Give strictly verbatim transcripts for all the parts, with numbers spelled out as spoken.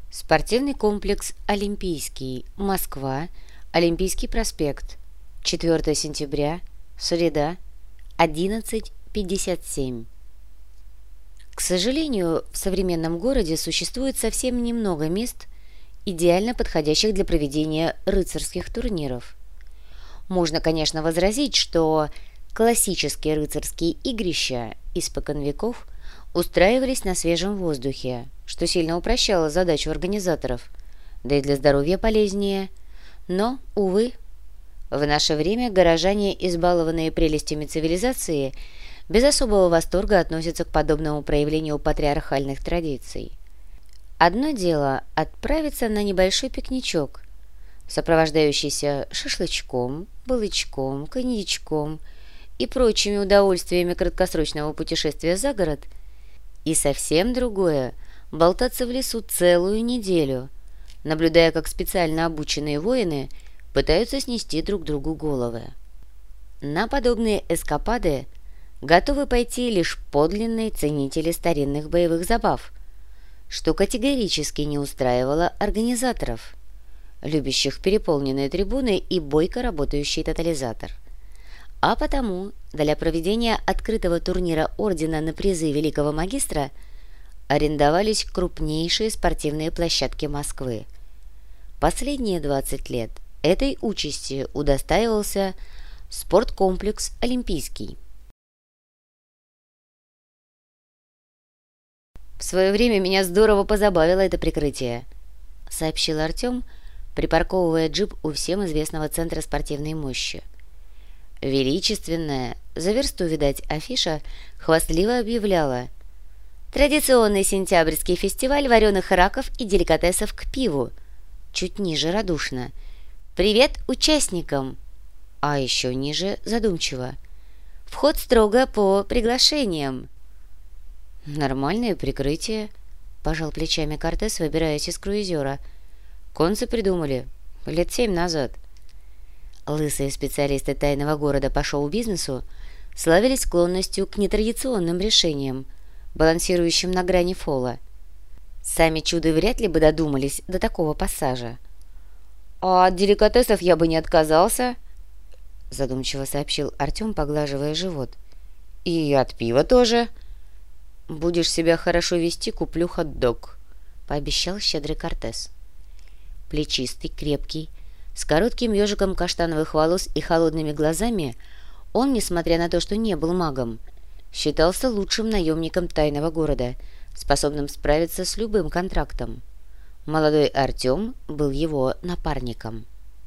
Спортивный комплекс «Олимпийский», Москва, Олимпийский проспект, четвёртое сентября, среда, одиннадцать пятьдесят семь. К сожалению, в современном городе существует совсем немного мест, идеально подходящих для проведения рыцарских турниров. Можно, конечно, возразить, что классические рыцарские игрища испокон веков устраивались на свежем воздухе, что сильно упрощало задачу организаторов, да и для здоровья полезнее. Но, увы, в наше время горожане, избалованные прелестями цивилизации, без особого восторга относятся к подобному проявлению патриархальных традиций. Одно дело отправиться на небольшой пикничок, сопровождающийся шашлычком, балычком, коньячком и прочими удовольствиями краткосрочного путешествия за город, и совсем другое – болтаться в лесу целую неделю, наблюдая, как специально обученные воины пытаются снести друг другу головы. На подобные эскапады готовы пойти лишь подлинные ценители старинных боевых забав, что категорически не устраивало организаторов, любящих переполненные трибуны и бойко работающий тотализатор. А потому для проведения открытого турнира ордена на призы великого магистра арендовались крупнейшие спортивные площадки Москвы. Последние двадцать лет этой участи удостаивался спорткомплекс «Олимпийский». «В свое время меня здорово позабавило это прикрытие», — сообщил Артем, припарковывая джип у всем известного центра спортивной мощи. Величественная, за версту, видать, афиша хвастливо объявляла: «Традиционный сентябрьский фестиваль вареных раков и деликатесов к пиву». Чуть ниже радушно: «Привет участникам!» А еще ниже задумчиво: «Вход строго по приглашениям». «Нормальное прикрытие», — пожал плечами Кортес, выбираясь из круизера. «Концы придумали лет семь назад». Лысые специалисты тайного города по шоу-бизнесу славились склонностью к нетрадиционным решениям, балансирующим на грани фола. Сами чуды вряд ли бы додумались до такого пассажа. «А от деликатесов я бы не отказался», — задумчиво сообщил Артем, поглаживая живот. «И от пива тоже». «Будешь себя хорошо вести, куплю хот-дог», — пообещал щедрый Кортес. Плечистый, крепкий, с коротким ежиком каштановых волос и холодными глазами, он, несмотря на то, что не был магом, считался лучшим наемником тайного города, способным справиться с любым контрактом. Молодой Артем был его напарником.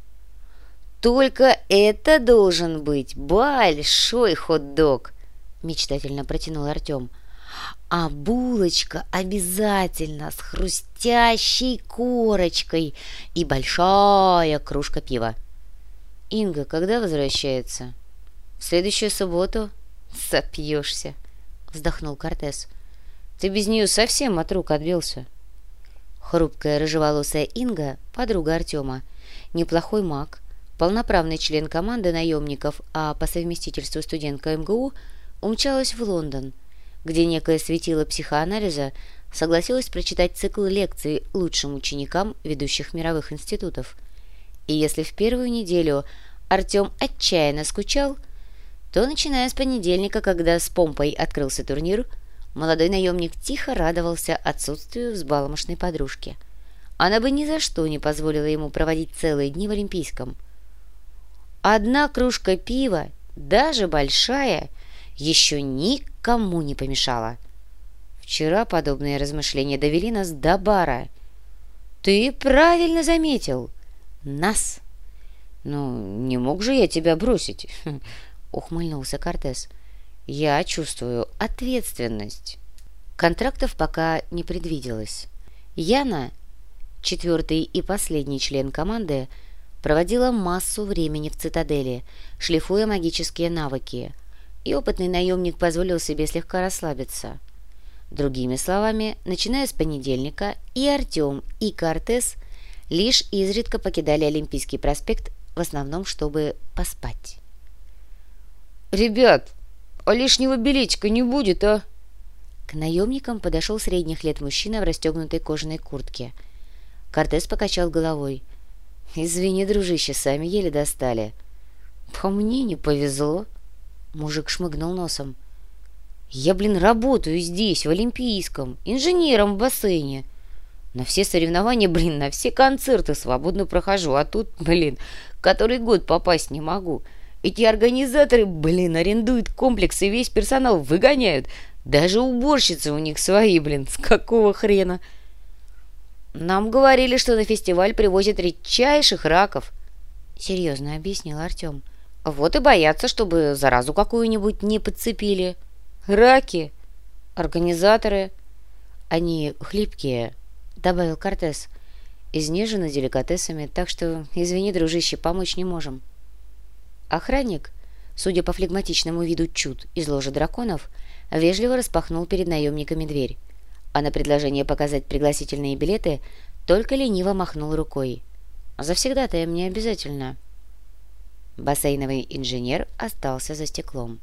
«Только это должен быть большой хот-дог!» — мечтательно протянул Артем. «А булочка обязательно с хрустящей корочкой и большая кружка пива». «Инга когда возвращается?» «В следующую субботу». «Сопьешься», — вздохнул Кортес. «Ты без нее совсем от рук отбился». Хрупкая рыжеволосая Инга, подруга Артема, неплохой маг, полноправный член команды наемников, а по совместительству студентка эм гэ у, умчалась в Лондон, где некое светило психоанализа согласилась прочитать цикл лекций лучшим ученикам ведущих мировых институтов. И если в первую неделю Артем отчаянно скучал, то, начиная с понедельника, когда с помпой открылся турнир, молодой наемник тихо радовался отсутствию взбалмошной подружки. Она бы ни за что не позволила ему проводить целые дни в Олимпийском. Одна кружка пива, даже большая, еще никому не помешала. Вчера подобные размышления довели нас до бара. «Ты правильно заметил. Нас!» «Ну, не мог же я тебя бросить», — ухмыльнулся Кортес. «Я чувствую ответственность». Контрактов пока не предвиделось. Яна, четвертый и последний член команды, проводила массу времени в цитадели, шлифуя магические навыки, и опытный наемник позволил себе слегка расслабиться. Другими словами, начиная с понедельника, и Артем, и Кортес лишь изредка покидали Олимпийский проспект, в основном, чтобы поспать. «Ребят, а лишнего билетика не будет, а?» К наемникам подошел средних лет мужчина в расстегнутой кожаной куртке. Кортес покачал головой. «Извини, дружище, сами еле достали». «По мне не повезло», — мужик шмыгнул носом. «Я, блин, работаю здесь, в Олимпийском, инженером в бассейне. На все соревнования, блин, на все концерты свободно прохожу, а тут, блин, который год попасть не могу. Эти организаторы, блин, арендуют комплекс и весь персонал выгоняют. Даже уборщицы у них свои, блин, с какого хрена?» «Нам говорили, что на фестиваль привозят редчайших раков», — серьезно объяснил Артем. «Вот и боятся, чтобы заразу какую-нибудь не подцепили. Раки, организаторы, они хлипкие», — добавил Кортес. «Изнежены деликатесами, так что, извини, дружище, помочь не можем». Охранник, судя по флегматичному виду чуд из ложи драконов, вежливо распахнул перед наемниками дверь, а на предложение показать пригласительные билеты только лениво махнул рукой. «Завсегда-то им не обязательно». Бассейновый инженер остался за стеклом.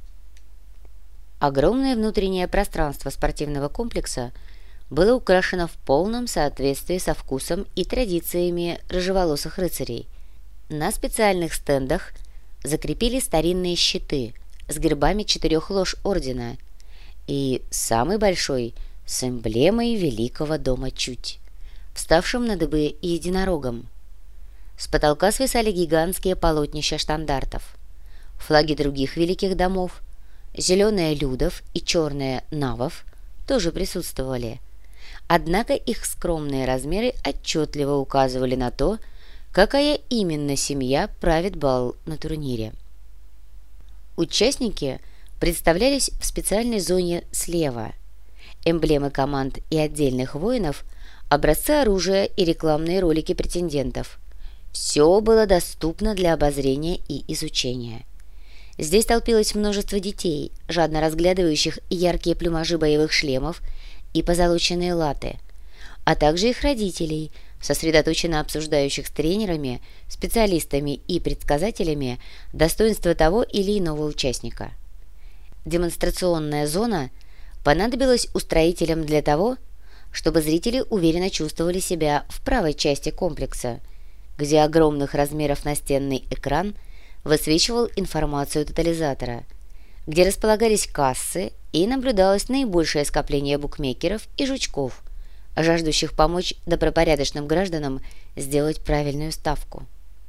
Огромное внутреннее пространство спортивного комплекса было украшено в полном соответствии со вкусом и традициями рыжеволосых рыцарей. На специальных стендах закрепили старинные щиты с гербами четырех лож ордена и самый большой с эмблемой великого дома Чуть, вставшим на дыбы единорогом. С потолка свисали гигантские полотнища штандартов. Флаги других великих домов, зеленая Людов и черная Навов, тоже присутствовали. Однако их скромные размеры отчетливо указывали на то, какая именно семья правит бал на турнире. Участники представлялись в специальной зоне слева. Эмблемы команд и отдельных воинов, образцы оружия и рекламные ролики претендентов. Все было доступно для обозрения и изучения. Здесь толпилось множество детей, жадно разглядывающих яркие плюмажи боевых шлемов и позолоченные латы, а также их родителей, сосредоточенно обсуждающих с тренерами, специалистами и предсказателями достоинства того или иного участника. Демонстрационная зона понадобилась устроителям для того, чтобы зрители уверенно чувствовали себя в правой части комплекса, где огромных размеров настенный экран высвечивал информацию тотализатора, где располагались кассы и наблюдалось наибольшее скопление букмекеров и жучков, жаждущих помочь добропорядочным гражданам сделать правильную ставку.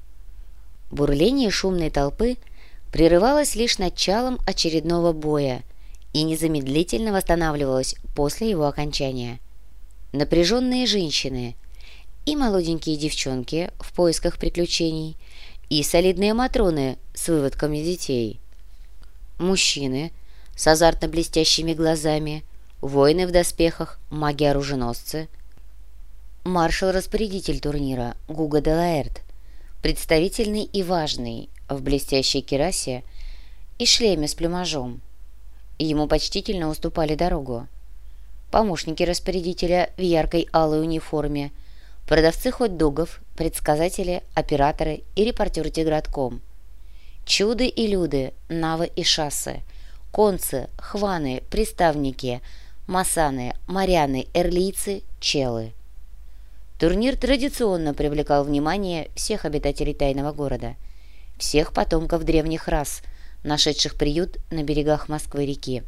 Бурление шумной толпы прерывалось лишь началом очередного боя и незамедлительно восстанавливалось после его окончания. Напряженные женщины и молоденькие девчонки в поисках приключений, и солидные матроны с выводками детей. Мужчины с азартно блестящими глазами, воины в доспехах, маги-оруженосцы. Маршал-распорядитель турнира Гуго де Лаэрт, представительный и важный, в блестящей кирасе и шлеме с плюмажом. Ему почтительно уступали дорогу. Помощники распорядителя в яркой алой униформе, продавцы хот-догов, предсказатели, операторы и репортеры Тигратком. Чуды и люды, навы и шассы, концы, хваны, приставники, масаны, моряны, эрлийцы, челы. Турнир традиционно привлекал внимание всех обитателей тайного города, всех потомков древних рас, нашедших приют на берегах Москвы-реки.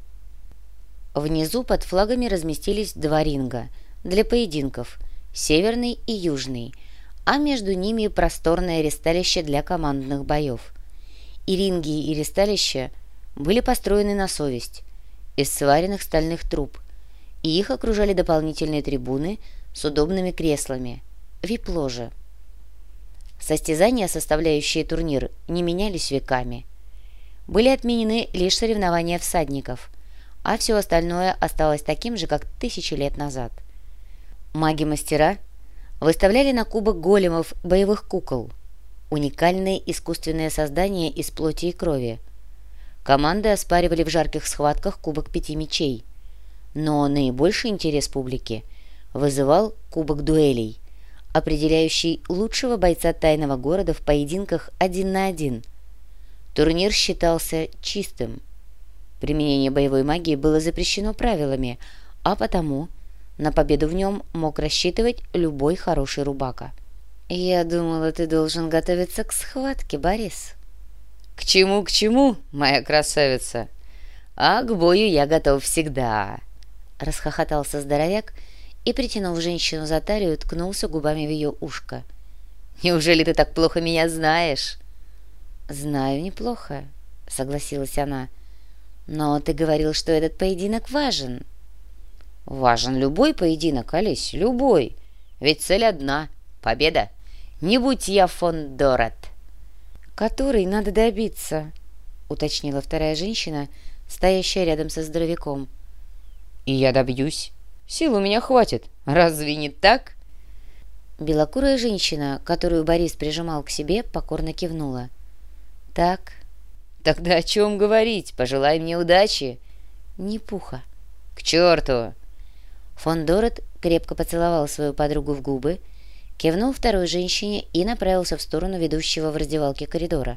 Внизу под флагами разместились два ринга для поединков, северный и южный, а между ними просторное ристалище для командных боев. И ринги, и ристалища были построены на совесть, из сваренных стальных труб, и их окружали дополнительные трибуны с удобными креслами, вип-ложи. Состязания, составляющие турнир, не менялись веками. Были отменены лишь соревнования всадников, а все остальное осталось таким же, как тысячи лет назад. Маги-мастера выставляли на кубок големов боевых кукол, уникальные искусственные создания из плоти и крови. Команды оспаривали в жарких схватках кубок пяти мечей, но наибольший интерес публики вызывал кубок дуэлей, определяющий лучшего бойца тайного города в поединках один на один. Турнир считался чистым. Применение боевой магии было запрещено правилами, а потому На победу в нем мог рассчитывать любой хороший рубака. «Я думала, ты должен готовиться к схватке, Борис». «К чему, к чему, моя красавица? А к бою я готов всегда», — расхохотался здоровяк и, притянув женщину за талию, ткнулся губами в ее ушко. «Неужели ты так плохо меня знаешь?» «Знаю неплохо», — согласилась она. «Но ты говорил, что этот поединок важен». «Важен любой поединок, Олесь, любой. Ведь цель одна — победа. Не будь я фон Дорат». «Который надо добиться», — уточнила вторая женщина, стоящая рядом со здоровяком. «И я добьюсь. Сил у меня хватит. Разве не так?» Белокурая женщина, которую Борис прижимал к себе, покорно кивнула. «Так». «Тогда о чем говорить? Пожелай мне удачи». «Ни пуха». «К черту!» Фон Дорат крепко поцеловал свою подругу в губы, кивнул второй женщине и направился в сторону ведущего в раздевалке коридора.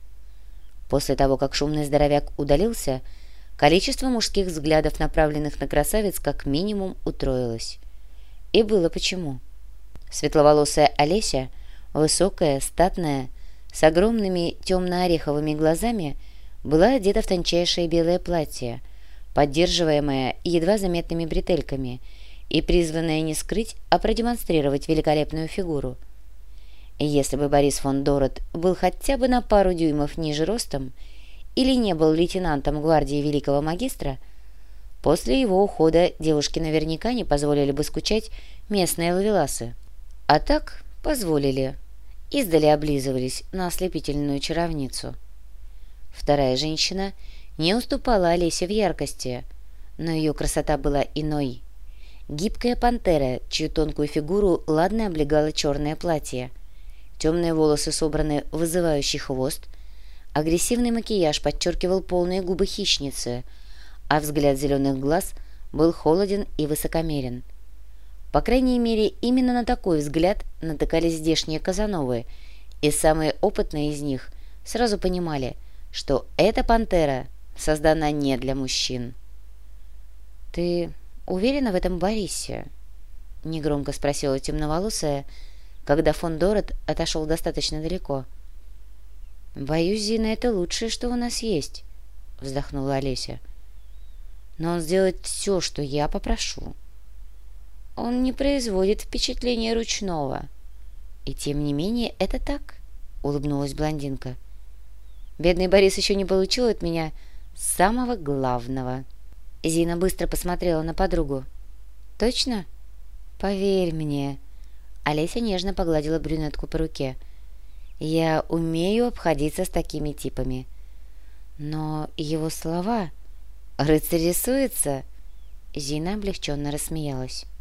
После того, как шумный здоровяк удалился, количество мужских взглядов, направленных на красавиц, как минимум утроилось. И было почему. Светловолосая Олеся, высокая, статная, с огромными темно-ореховыми глазами, была одета в тончайшее белое платье, поддерживаемое едва заметными бретельками и призванное не скрыть, а продемонстрировать великолепную фигуру. И если бы Борис фон Дорат был хотя бы на пару дюймов ниже ростом или не был лейтенантом гвардии великого магистра, после его ухода девушки наверняка не позволили бы скучать местные ловеласы. А так позволили. Издали облизывались на ослепительную чаровницу. Вторая женщина не уступала Олесе в яркости, но ее красота была иной. Гибкая пантера, чью тонкую фигуру ладно облегало черное платье, темные волосы собраны в вызывающий хвост, агрессивный макияж подчеркивал полные губы хищницы, а взгляд зеленых глаз был холоден и высокомерен. По крайней мере, именно на такой взгляд натыкались здешние казановы, и самые опытные из них сразу понимали, что эта пантера создана не для мужчин. «Ты уверена в этом Борисе?» — негромко спросила темноволосая, когда фон Дорат отошел достаточно далеко. «Боюсь, Зина, это лучшее, что у нас есть», — вздохнула Олеся. «Но он сделает все, что я попрошу. Он не производит впечатления ручного. И тем не менее это так», — улыбнулась блондинка. «Бедный Борис еще не получил от меня самого главного». Зина быстро посмотрела на подругу. «Точно? Поверь мне». Олеся нежно погладила брюнетку по руке. «Я умею обходиться с такими типами. Но его слова... Рыцарь рисуется?» Зина облегченно рассмеялась.